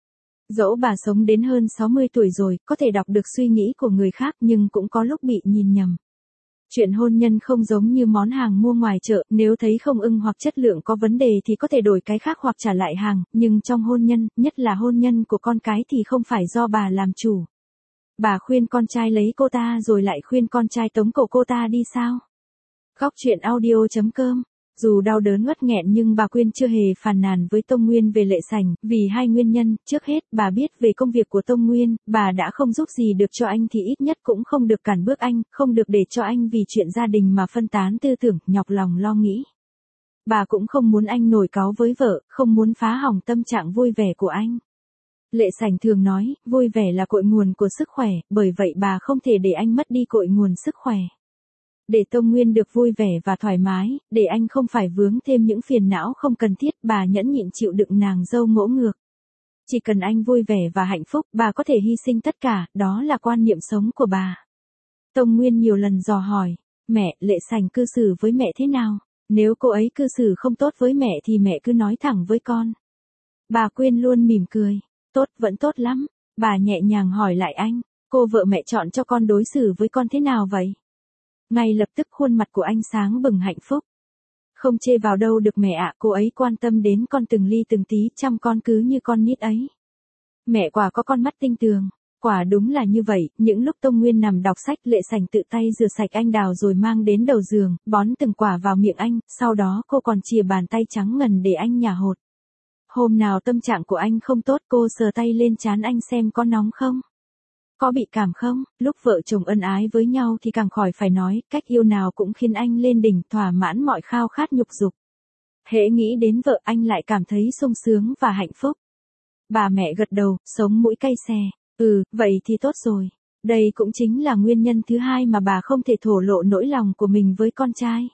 Dẫu bà sống đến hơn 60 tuổi rồi, có thể đọc được suy nghĩ của người khác nhưng cũng có lúc bị nhìn nhầm. Chuyện hôn nhân không giống như món hàng mua ngoài chợ, nếu thấy không ưng hoặc chất lượng có vấn đề thì có thể đổi cái khác hoặc trả lại hàng, nhưng trong hôn nhân, nhất là hôn nhân của con cái thì không phải do bà làm chủ. Bà khuyên con trai lấy cô ta rồi lại khuyên con trai tống cổ cô ta đi sao? Góc chuyện audio.com. Dù đau đớn ngất nghẹn nhưng bà Quyên chưa hề phàn nàn với Tông Nguyên về Lệ Sảnh, vì 2 nguyên nhân, trước hết, bà biết về công việc của Tông Nguyên, bà đã không giúp gì được cho anh thì ít nhất cũng không được cản bước anh, không được để cho anh vì chuyện gia đình mà phân tán tư tưởng, nhọc lòng lo nghĩ. Bà cũng không muốn anh nổi cáu với vợ, không muốn phá hỏng tâm trạng vui vẻ của anh. Lệ Sảnh thường nói, vui vẻ là cội nguồn của sức khỏe, bởi vậy bà không thể để anh mất đi cội nguồn sức khỏe. Để Tông Nguyên được vui vẻ và thoải mái, để anh không phải vướng thêm những phiền não không cần thiết, bà nhẫn nhịn chịu đựng nàng dâu ngỗ ngược. Chỉ cần anh vui vẻ và hạnh phúc, bà có thể hy sinh tất cả, đó là quan niệm sống của bà. Tông Nguyên nhiều lần dò hỏi, mẹ, Lệ Sảnh cư xử với mẹ thế nào? Nếu cô ấy cư xử không tốt với mẹ thì mẹ cứ nói thẳng với con. Bà Quyên luôn mỉm cười, tốt, vẫn tốt lắm. Bà nhẹ nhàng hỏi lại anh, cô vợ mẹ chọn cho con đối xử với con thế nào vậy? Ngay lập tức khuôn mặt của anh sáng bừng hạnh phúc. Không chê vào đâu được mẹ ạ, cô ấy quan tâm đến con từng ly từng tí, chăm con cứ như con nít ấy. Mẹ quả có con mắt tinh tường. Quả đúng là như vậy, những lúc Tông Nguyên nằm đọc sách Lệ Sảnh tự tay rửa sạch anh đào rồi mang đến đầu giường, bón từng quả vào miệng anh, sau đó cô còn chìa bàn tay trắng ngần để anh nhả hột. Hôm nào tâm trạng của anh không tốt cô sờ tay lên trán anh xem có nóng không? Có bị cảm không? Lúc vợ chồng ân ái với nhau thì càng khỏi phải nói, cách yêu nào cũng khiến anh lên đỉnh thỏa mãn mọi khao khát nhục dục. Hễ nghĩ đến vợ anh lại cảm thấy sung sướng và hạnh phúc. Bà mẹ gật đầu, sống mũi cay xè. Vậy thì tốt rồi. Đây cũng chính là nguyên nhân thứ hai mà bà không thể thổ lộ nỗi lòng của mình với con trai.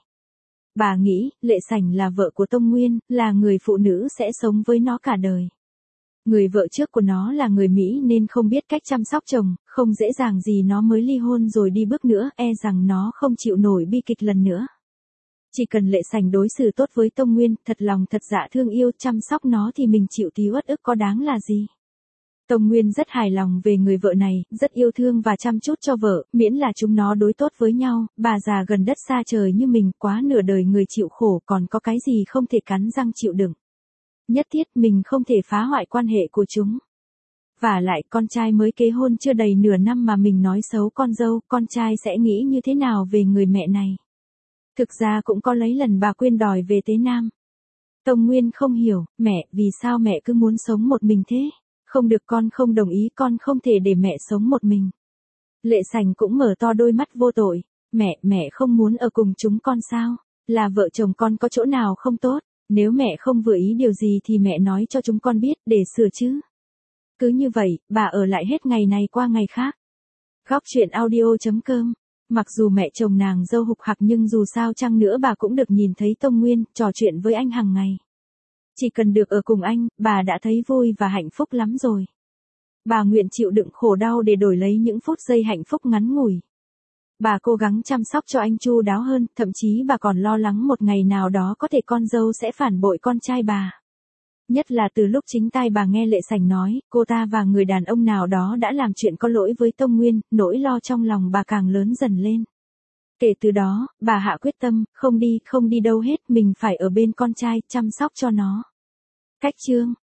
Bà nghĩ, Lệ Sảnh là vợ của Tông Nguyên, là người phụ nữ sẽ sống với nó cả đời. Người vợ trước của nó là người Mỹ nên không biết cách chăm sóc chồng, không dễ dàng gì nó mới ly hôn rồi đi bước nữa, e rằng nó không chịu nổi bi kịch lần nữa. Chỉ cần Lệ Sảnh đối xử tốt với Tông Nguyên, thật lòng thật dạ thương yêu chăm sóc nó thì mình chịu tí uất ức có đáng là gì. Tông Nguyên rất hài lòng về người vợ này, rất yêu thương và chăm chút cho vợ, miễn là chúng nó đối tốt với nhau, bà già gần đất xa trời như mình quá nửa đời người chịu khổ còn có cái gì không thể cắn răng chịu đựng. Nhất thiết mình không thể phá hoại quan hệ của chúng. Và lại con trai mới kết hôn chưa đầy nửa năm mà mình nói xấu con dâu, con trai sẽ nghĩ như thế nào về người mẹ này. Thực ra cũng có lấy lần bà Quyên đòi về Tế Nam. Tông Nguyên không hiểu, mẹ, vì sao mẹ cứ muốn sống một mình thế? Không được con không đồng ý con không thể để mẹ sống một mình. Lệ Sảnh cũng mở to đôi mắt vô tội. Mẹ không muốn ở cùng chúng con sao? Là vợ chồng con có chỗ nào không tốt? Nếu mẹ không vừa ý điều gì thì mẹ nói cho chúng con biết để sửa chứ. Cứ như vậy, bà ở lại hết ngày này qua ngày khác. Góc truyện audio.com. Mặc dù mẹ chồng nàng dâu hục hặc nhưng dù sao chăng nữa bà cũng được nhìn thấy Tông Nguyên, trò chuyện với anh hàng ngày. Chỉ cần được ở cùng anh, bà đã thấy vui và hạnh phúc lắm rồi. Bà nguyện chịu đựng khổ đau để đổi lấy những phút giây hạnh phúc ngắn ngủi. Bà cố gắng chăm sóc cho anh chu đáo hơn, thậm chí bà còn lo lắng một ngày nào đó có thể con dâu sẽ phản bội con trai bà. Nhất là từ lúc chính tai bà nghe Lệ Sảnh nói, cô ta và người đàn ông nào đó đã làm chuyện có lỗi với Tông Nguyên, nỗi lo trong lòng bà càng lớn dần lên. Kể từ đó, bà hạ quyết tâm, không đi đâu hết, mình phải ở bên con trai, chăm sóc cho nó. Cách chương